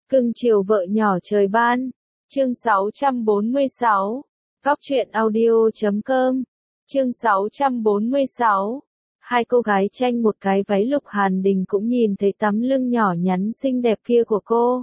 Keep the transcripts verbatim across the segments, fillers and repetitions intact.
Cưng chiều vợ nhỏ trời ban. Chương sáu trăm bốn mươi sáu. Góc truyện audio chấm com. Chương sáu trăm bốn mươi sáu. Hai cô gái tranh một cái váy. Lục Hàn Đình cũng nhìn thấy tấm lưng nhỏ nhắn xinh đẹp kia của cô.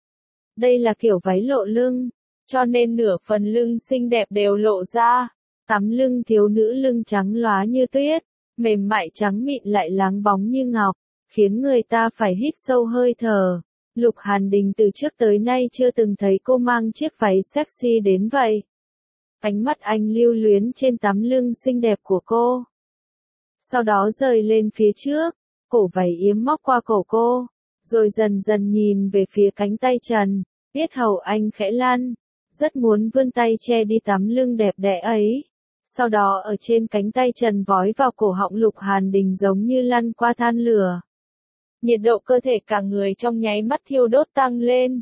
Đây là kiểu váy lộ lưng, cho nên nửa phần lưng xinh đẹp đều lộ ra. Tấm lưng thiếu nữ lưng trắng lóa như tuyết, mềm mại trắng mịn lại láng bóng như ngọc, khiến người ta phải hít sâu hơi thở. Lục Hàn Đình từ trước tới nay chưa từng thấy cô mang chiếc váy sexy đến vậy. Ánh mắt anh lưu luyến trên tấm lưng xinh đẹp của cô. Sau đó rời lên phía trước, cổ váy yếm móc qua cổ cô, rồi dần dần nhìn về phía cánh tay trần, yết hầu anh khẽ lăn, rất muốn vươn tay che đi tấm lưng đẹp đẽ ấy. Sau đó ở trên cánh tay trần vói vào cổ họng Lục Hàn Đình giống như lăn qua than lửa. Nhiệt độ cơ thể cả người trong nháy mắt thiêu đốt tăng lên.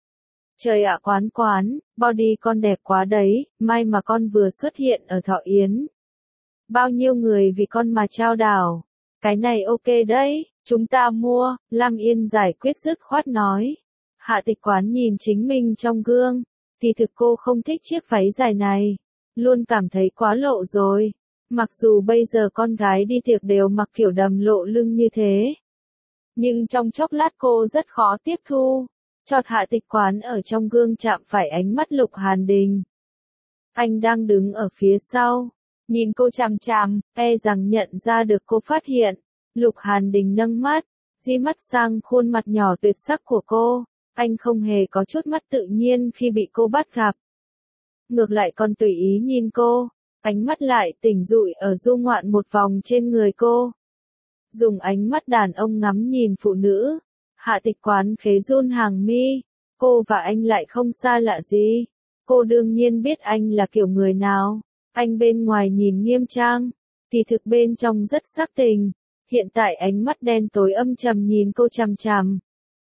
Trời ạ, quán quán, body con đẹp quá đấy, may mà con vừa xuất hiện ở Thọ Yến. Bao nhiêu người vì con mà trao đảo. Cái này ok đấy, chúng ta mua, Lam Yên giải quyết dứt khoát nói. Hạ Tịch Quán nhìn chính mình trong gương, thì thực cô không thích chiếc váy dài này, luôn cảm thấy quá lộ rồi. Mặc dù bây giờ con gái đi tiệc đều mặc kiểu đầm lộ lưng như thế, nhưng trong chốc lát cô rất khó tiếp thu. Chợt Hạ Tịch Quán ở trong gương chạm phải ánh mắt Lục Hàn Đình. Anh đang đứng ở phía sau, nhìn cô chằm chằm, e rằng nhận ra được cô phát hiện. Lục Hàn Đình nâng mắt, di mắt sang khuôn mặt nhỏ tuyệt sắc của cô. Anh không hề có chút mắt tự nhiên khi bị cô bắt gặp. Ngược lại còn tùy ý nhìn cô, ánh mắt lại tỉnh dụi ở du ngoạn một vòng trên người cô. Dùng ánh mắt đàn ông ngắm nhìn phụ nữ. Hạ Tịch Quán khế run hàng mi. Cô và anh lại không xa lạ gì. Cô đương nhiên biết anh là kiểu người nào. Anh bên ngoài nhìn nghiêm trang, thì thực bên trong rất sắc tình. Hiện tại ánh mắt đen tối âm trầm nhìn cô chằm chằm.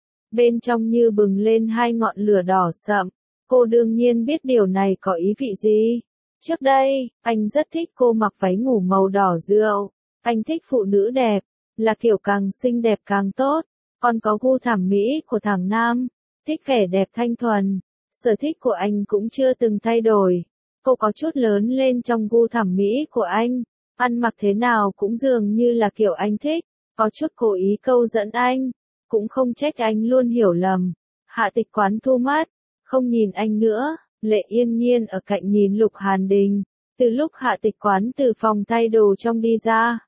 Bên trong như bừng lên hai ngọn lửa đỏ sậm. Cô đương nhiên biết điều này có ý vị gì. Trước đây, anh rất thích cô mặc váy ngủ màu đỏ rượu. Anh thích phụ nữ đẹp, là kiểu càng xinh đẹp càng tốt. Còn có gu thẩm mỹ của thằng nam, thích vẻ đẹp thanh thuần. Sở thích của anh cũng chưa từng thay đổi. Cô có chút lớn lên trong gu thẩm mỹ của anh. Ăn mặc thế nào cũng dường như là kiểu anh thích. Có chút cố ý câu dẫn anh. Cũng không trách anh luôn hiểu lầm. Hạ Tịch Quán thu mắt, không nhìn anh nữa. Lệ Yên Nhiên ở cạnh nhìn Lục Hàn Đình. Từ lúc Hạ Tịch Quán từ phòng thay đồ trong đi ra,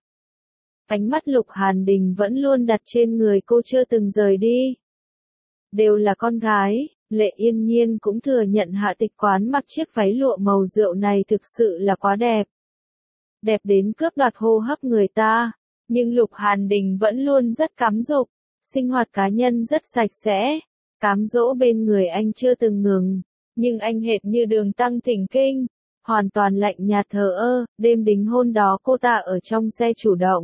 ánh mắt Lục Hàn Đình vẫn luôn đặt trên người cô chưa từng rời đi. Đều là con gái, Lệ Yên Nhiên cũng thừa nhận Hạ Tịch Quán mặc chiếc váy lụa màu rượu này thực sự là quá đẹp. Đẹp đến cướp đoạt hô hấp người ta, nhưng Lục Hàn Đình vẫn luôn rất cám dỗ. Sinh hoạt cá nhân rất sạch sẽ, cám dỗ bên người anh chưa từng ngừng, nhưng anh hệt như Đường Tăng thỉnh kinh, hoàn toàn lạnh nhạt thờ ơ. Đêm đính hôn đó cô ta ở trong xe chủ động.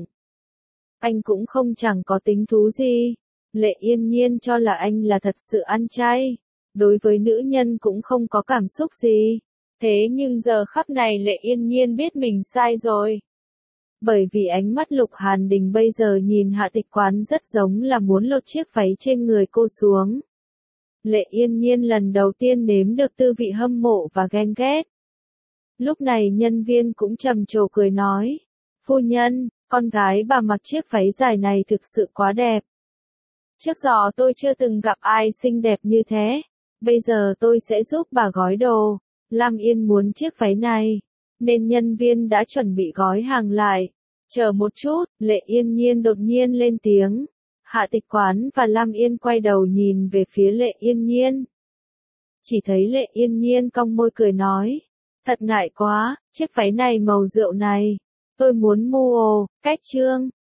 Anh cũng không chẳng có tính thú gì. Lệ Yên Nhiên cho là anh là thật sự ăn chay, đối với nữ nhân cũng không có cảm xúc gì. Thế nhưng giờ khắc này Lệ Yên Nhiên biết mình sai rồi. Bởi vì ánh mắt Lục Hàn Đình bây giờ nhìn Hạ Tịch Quán rất giống là muốn lột chiếc váy trên người cô xuống. Lệ Yên Nhiên lần đầu tiên nếm được tư vị hâm mộ và ghen ghét. Lúc này nhân viên cũng trầm trồ cười nói, phu nhân, con gái bà mặc chiếc váy dài này thực sự quá đẹp. Trước giờ tôi chưa từng gặp ai xinh đẹp như thế. Bây giờ tôi sẽ giúp bà gói đồ. Lam Yên muốn chiếc váy này, nên nhân viên đã chuẩn bị gói hàng lại. Chờ một chút, Lệ Yên Nhiên đột nhiên lên tiếng. Hạ Tịch Quán và Lam Yên quay đầu nhìn về phía Lệ Yên Nhiên. Chỉ thấy Lệ Yên Nhiên cong môi cười nói, thật ngại quá, chiếc váy này màu rượu này, tôi muốn mua, cách trương,